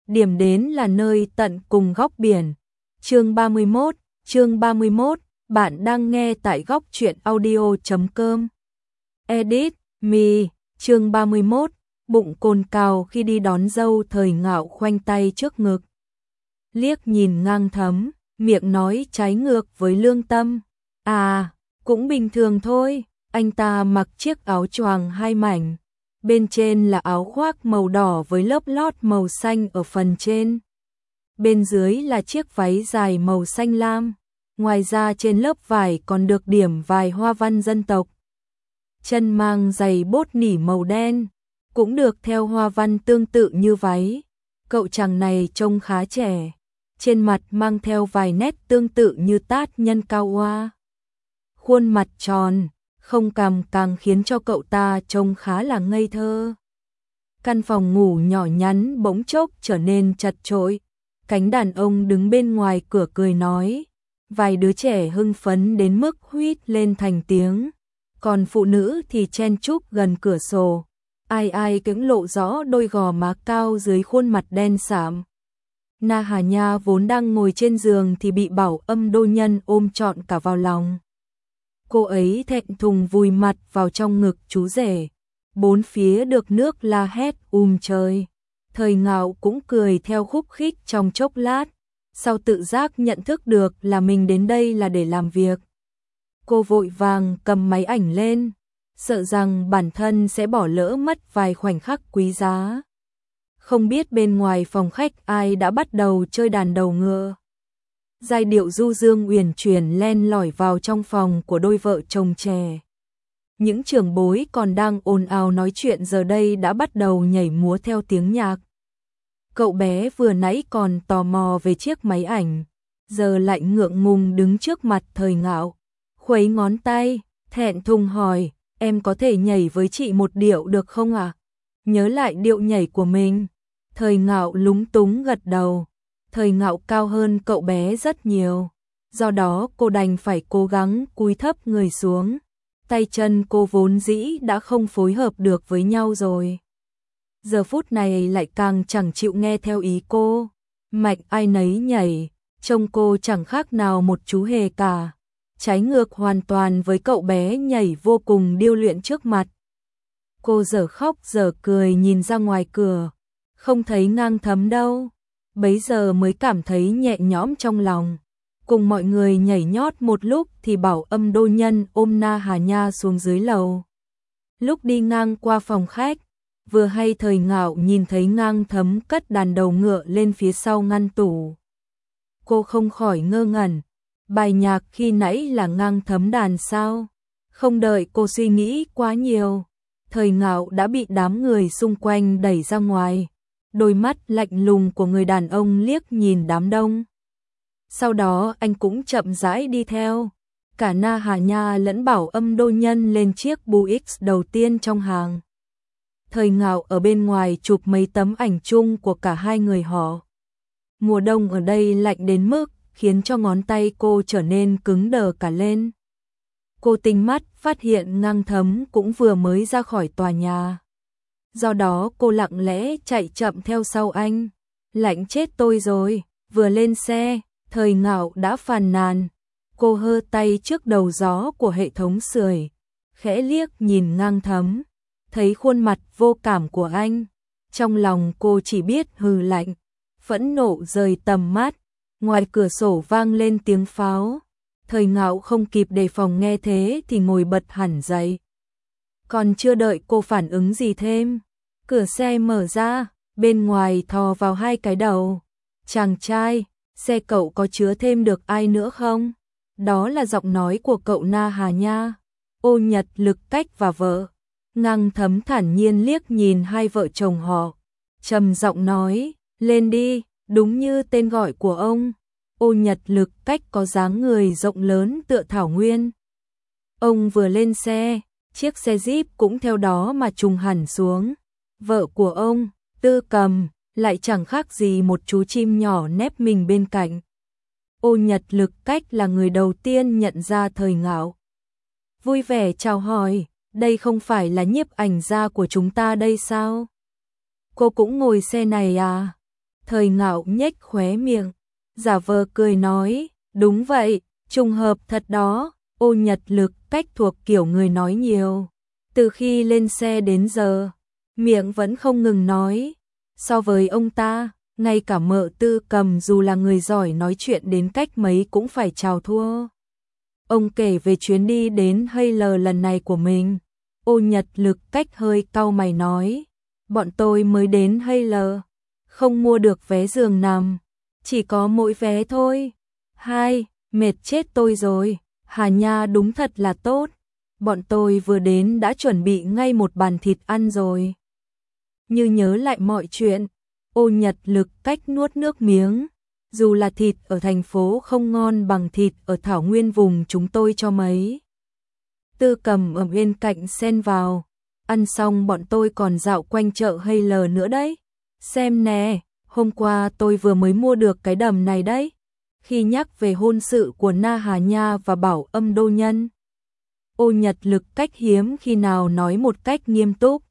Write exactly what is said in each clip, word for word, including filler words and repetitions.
điểm đến là nơi tận cùng góc biển. Chương ba mươi mốt, chương ba mươi mốt, bạn đang nghe tại góc truyện audio chấm com. Edit, me, chương ba mươi mốt, bụng cồn cào khi đi đón dâu. Thời Ngạo khoanh tay trước ngực, liếc nhìn Ngang Thấm, miệng nói trái ngược với lương tâm. À, cũng bình thường thôi, anh ta mặc chiếc áo choàng hai mảnh. Bên trên là áo khoác màu đỏ với lớp lót màu xanh ở phần trên. Bên dưới là chiếc váy dài màu xanh lam. Ngoài ra trên lớp vải còn được điểm vài hoa văn dân tộc. Chân mang giày bốt nỉ màu đen, cũng được theo hoa văn tương tự như váy. Cậu chàng này trông khá trẻ, trên mặt mang theo vài nét tương tự như tát nhân cao hoa. Khuôn mặt tròn, không cằm càng khiến cho cậu ta trông khá là ngây thơ. Căn phòng ngủ nhỏ nhắn bỗng chốc trở nên chật chội. Cánh đàn ông đứng bên ngoài cửa cười nói. Vài đứa trẻ hưng phấn đến mức huýt lên thành tiếng. Còn phụ nữ thì chen chúc gần cửa sổ. Ai ai cũng lộ rõ đôi gò má cao dưới khuôn mặt đen sạm. Na Hà Nha vốn đang ngồi trên giường thì bị Bảo Âm Đô Nhân ôm trọn cả vào lòng. Cô ấy thẹn thùng vùi mặt vào trong ngực chú rể. Bốn phía được nước la hét um trời. Thời Ngạo cũng cười theo khúc khích trong chốc lát. Sau tự giác nhận thức được là mình đến đây là để làm việc. Cô vội vàng cầm máy ảnh lên, sợ rằng bản thân sẽ bỏ lỡ mất vài khoảnh khắc quý giá. Không biết bên ngoài phòng khách ai đã bắt đầu chơi đàn đầu ngựa. Giai điệu du dương uyển chuyển len lỏi vào trong phòng của đôi vợ chồng trẻ. Những trưởng bối còn đang ồn ào nói chuyện giờ đây đã bắt đầu nhảy múa theo tiếng nhạc. Cậu bé vừa nãy còn tò mò về chiếc máy ảnh, giờ lại ngượng ngùng đứng trước mặt Thời Ngạo, khuấy ngón tay, thẹn thùng hỏi, em có thể nhảy với chị một điệu được không ạ? À? Nhớ lại điệu nhảy của mình. Thời Ngạo lúng túng gật đầu. Thời Ngạo cao hơn cậu bé rất nhiều, do đó cô đành phải cố gắng cúi thấp người xuống. Tay chân cô vốn dĩ đã không phối hợp được với nhau rồi. Giờ phút này lại càng chẳng chịu nghe theo ý cô. Mạch ai nấy nhảy, trông cô chẳng khác nào một chú hề cả. Trái ngược hoàn toàn với cậu bé nhảy vô cùng điêu luyện trước mặt. Cô dở khóc dở cười nhìn ra ngoài cửa, không thấy Ngang Thấm đâu. Bấy giờ mới cảm thấy nhẹ nhõm trong lòng. Cùng mọi người nhảy nhót một lúc thì Bảo Âm Đô Nhân ôm Na Hà Nha xuống dưới lầu. Lúc đi ngang qua phòng khách, vừa hay Thời Ngạo nhìn thấy Ngang Thấm cất đàn đầu ngựa lên phía sau ngăn tủ. Cô không khỏi ngơ ngẩn, bài nhạc khi nãy là Ngang Thấm đàn sao? Không đợi cô suy nghĩ quá nhiều, Thời Ngạo đã bị đám người xung quanh đẩy ra ngoài. Đôi mắt lạnh lùng của người đàn ông liếc nhìn đám đông. Sau đó anh cũng chậm rãi đi theo. Cả Na Hà Nha lẫn Bảo Âm Đô Nhân lên chiếc Buick đầu tiên trong hàng. Thời Ngạo ở bên ngoài chụp mấy tấm ảnh chung của cả hai người họ. Mùa đông ở đây lạnh đến mức khiến cho ngón tay cô trở nên cứng đờ cả lên. Cô tinh mắt phát hiện Ngang Thấm cũng vừa mới ra khỏi tòa nhà. Do đó cô lặng lẽ chạy chậm theo sau anh. Lạnh chết tôi rồi. Vừa lên xe, Thời Ngạo đã phàn nàn. Cô hơ tay trước đầu gió của hệ thống sưởi, khẽ liếc nhìn Ngang Thấm, thấy khuôn mặt vô cảm của anh. Trong lòng cô chỉ biết hừ lạnh, phẫn nộ rời tầm mắt. Ngoài cửa sổ vang lên tiếng pháo. Thời Ngạo không kịp đề phòng nghe thế thì ngồi bật hẳn dậy. Còn chưa đợi cô phản ứng gì thêm, cửa xe mở ra, bên ngoài thò vào hai cái đầu. Chàng trai, xe cậu có chứa thêm được ai nữa không? Đó là giọng nói của cậu Na Hà Nha, Ô Nhật Lực Cách và vợ. Ngang Thấm thản nhiên liếc nhìn hai vợ chồng họ, trầm giọng nói, lên đi, đúng như tên gọi của ông. Ô Nhật Lực Cách có dáng người rộng lớn tựa thảo nguyên. Ông vừa lên xe, chiếc xe Jeep cũng theo đó mà trùng hẳn xuống. Vợ của ông, Tư Cầm, lại chẳng khác gì một chú chim nhỏ nép mình bên cạnh. Ô Nhật Lực Cách là người đầu tiên nhận ra Thời Ngạo. Vui vẻ chào hỏi, đây không phải là nhiếp ảnh gia của chúng ta đây sao? Cô cũng ngồi xe này à? Thời Ngạo nhếch khóe miệng, giả vờ cười nói, đúng vậy, trùng hợp thật đó. Ô Nhật Lực Cách thuộc kiểu người nói nhiều. Từ khi lên xe đến giờ, miệng vẫn không ngừng nói. So với ông ta, ngay cả Mợ Tư Cầm dù là người giỏi nói chuyện đến cách mấy cũng phải chào thua. Ông kể về chuyến đi đến Hayler lần này của mình. Ô Nhật Lực Cách hơi cau mày nói, bọn tôi mới đến Hayler, không mua được vé giường nằm, chỉ có mỗi vé thôi. Hai, mệt chết tôi rồi, Hà Nha đúng thật là tốt. Bọn tôi vừa đến đã chuẩn bị ngay một bàn thịt ăn rồi. Như nhớ lại mọi chuyện, Ô Nhật Lực Cách nuốt nước miếng. Dù là thịt ở thành phố không ngon bằng thịt ở thảo nguyên vùng chúng tôi cho mấy. Tư Cầm ở bên cạnh xen vào. Ăn xong bọn tôi còn dạo quanh chợ Hayler nữa đấy. Xem nè, hôm qua tôi vừa mới mua được cái đầm này đấy. Khi nhắc về hôn sự của Na Hà Nha và Bảo Âm Đô Nhân, Ô Nhật Lực Cách hiếm khi nào nói một cách nghiêm túc.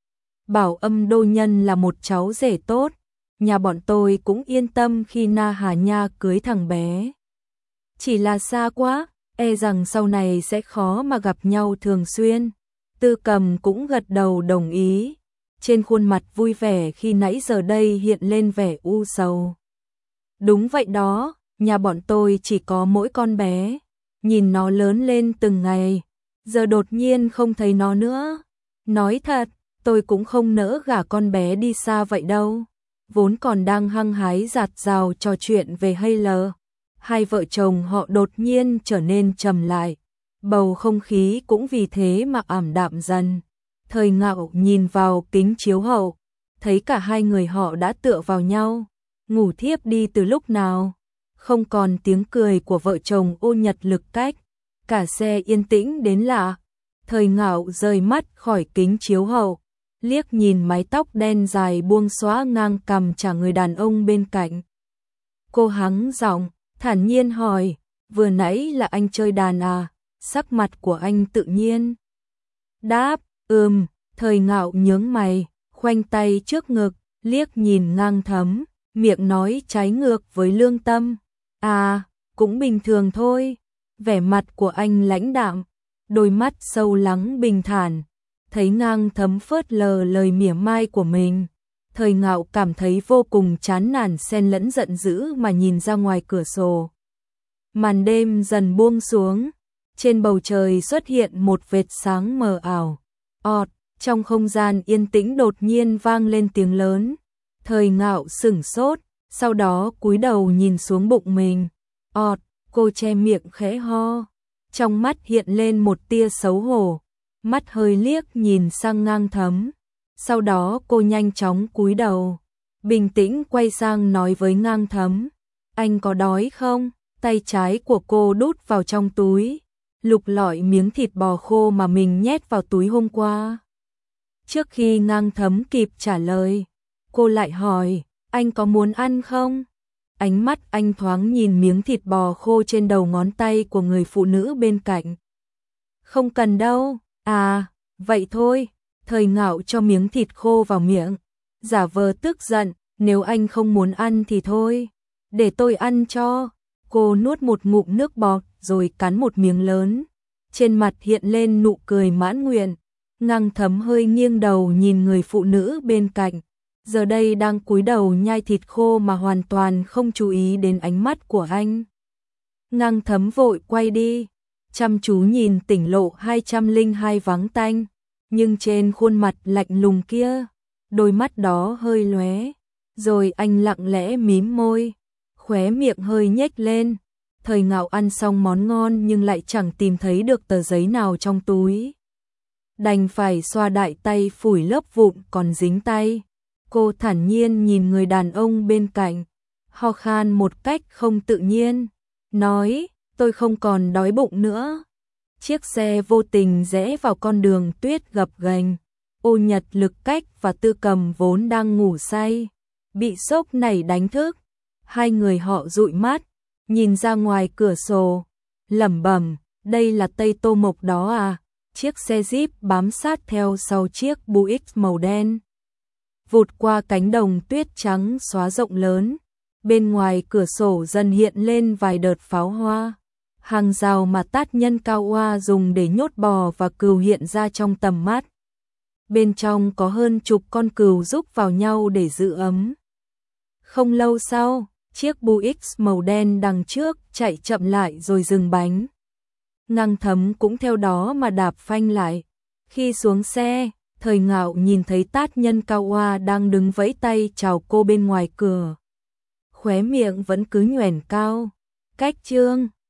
Bảo Âm Đô Nhân là một cháu rể tốt, nhà bọn tôi cũng yên tâm khi Na Hà Nha cưới thằng bé. Chỉ là xa quá, e rằng sau này sẽ khó mà gặp nhau thường xuyên. Tư Cầm cũng gật đầu đồng ý, trên khuôn mặt vui vẻ khi nãy giờ đây hiện lên vẻ u sầu. Đúng vậy đó, nhà bọn tôi chỉ có mỗi con bé, nhìn nó lớn lên từng ngày, giờ đột nhiên không thấy nó nữa. Nói thật, tôi cũng không nỡ gả con bé đi xa vậy đâu. Vốn còn đang hăng hái dạt dào trò chuyện về Hayler, hai vợ chồng họ đột nhiên trở nên trầm lại, bầu không khí cũng vì thế mà ảm đạm dần. Thời Ngạo nhìn vào kính chiếu hậu, thấy cả hai người họ đã tựa vào nhau, ngủ thiếp đi từ lúc nào. Không còn tiếng cười của vợ chồng Ô Nhật Lực Cách, cả xe yên tĩnh đến lạ. Thời Ngạo rời mắt khỏi kính chiếu hậu, liếc nhìn mái tóc đen dài buông xõa ngang cằm chả người đàn ông bên cạnh. Cô hắng giọng, thản nhiên hỏi, vừa nãy là anh chơi đàn à? Sắc mặt của anh tự nhiên. Đáp, ừm. Thời Ngạo nhướng mày, khoanh tay trước ngực, liếc nhìn Ngang Thấm, miệng nói trái ngược với lương tâm. À, cũng bình thường thôi. Vẻ mặt của anh lãnh đạm, đôi mắt sâu lắng bình thản. Thấy Ngang Thấm phớt lờ lời mỉa mai của mình, Thời Ngạo cảm thấy vô cùng chán nản xen lẫn giận dữ mà nhìn ra ngoài cửa sổ. Màn đêm dần buông xuống, trên bầu trời xuất hiện một vệt sáng mờ ảo. Ọt, trong không gian yên tĩnh đột nhiên vang lên tiếng lớn. Thời Ngạo sửng sốt, sau đó cúi đầu nhìn xuống bụng mình. Ọt, cô che miệng khẽ ho, trong mắt hiện lên một tia xấu hổ, mắt hơi liếc nhìn sang Ngang Thấm. Sau đó cô nhanh chóng cúi đầu, bình tĩnh quay sang nói với Ngang Thấm, anh có đói không? Tay trái của cô đút vào trong túi, lục lọi miếng thịt bò khô mà mình nhét vào túi hôm qua. Trước khi Ngang Thấm kịp trả lời, cô lại hỏi, anh có muốn ăn không? Ánh mắt anh thoáng nhìn miếng thịt bò khô trên đầu ngón tay của người phụ nữ bên cạnh. Không cần đâu, à, vậy thôi. Thời Ngạo cho miếng thịt khô vào miệng, giả vờ tức giận, nếu anh không muốn ăn thì thôi, để tôi ăn cho. Cô nuốt một ngụm nước bọt rồi cắn một miếng lớn, trên mặt hiện lên nụ cười mãn nguyện. Ngang Thấm hơi nghiêng đầu nhìn người phụ nữ bên cạnh, giờ đây đang cúi đầu nhai thịt khô mà hoàn toàn không chú ý đến ánh mắt của anh. Ngang Thấm vội quay đi, chăm chú nhìn tỉnh lộ hai trăm lẻ hai vắng tanh, nhưng trên khuôn mặt lạnh lùng kia, đôi mắt đó hơi lóe, rồi anh lặng lẽ mím môi, khóe miệng hơi nhếch lên. Thời Ngạo ăn xong món ngon nhưng lại chẳng tìm thấy được tờ giấy nào trong túi, đành phải xoa đại tay phủi lớp vụn còn dính tay. Cô thản nhiên nhìn người đàn ông bên cạnh, ho khan một cách không tự nhiên, nói, tôi không còn đói bụng nữa. Chiếc xe vô tình rẽ vào con đường tuyết gập ghềnh. Ô Nhật Lực Cách và Tư Cầm vốn đang ngủ say, bị sốc này đánh thức. Hai người họ dụi mắt, nhìn ra ngoài cửa sổ, lẩm bẩm, đây là Tây Tô Mộc đó à? Chiếc xe Jeep bám sát theo sau chiếc Buick màu đen. vụt qua cánh đồng tuyết trắng xóa rộng lớn. Bên ngoài cửa sổ dần hiện lên vài đợt pháo hoa. Hàng rào mà Tát Nhân Cao Oa dùng để nhốt bò và cừu hiện ra trong tầm mắt. Bên trong có hơn chục con cừu rúc vào nhau để giữ ấm. Không lâu sau, chiếc Buick màu đen đằng trước chạy chậm lại rồi dừng bánh. Ngăng Thấm cũng theo đó mà đạp phanh lại. Khi xuống xe, Thời Ngạo nhìn thấy Tát Nhân Cao Oa đang đứng vẫy tay chào cô bên ngoài cửa. Khóe miệng vẫn cứ nhoẻn cao. Cách Chương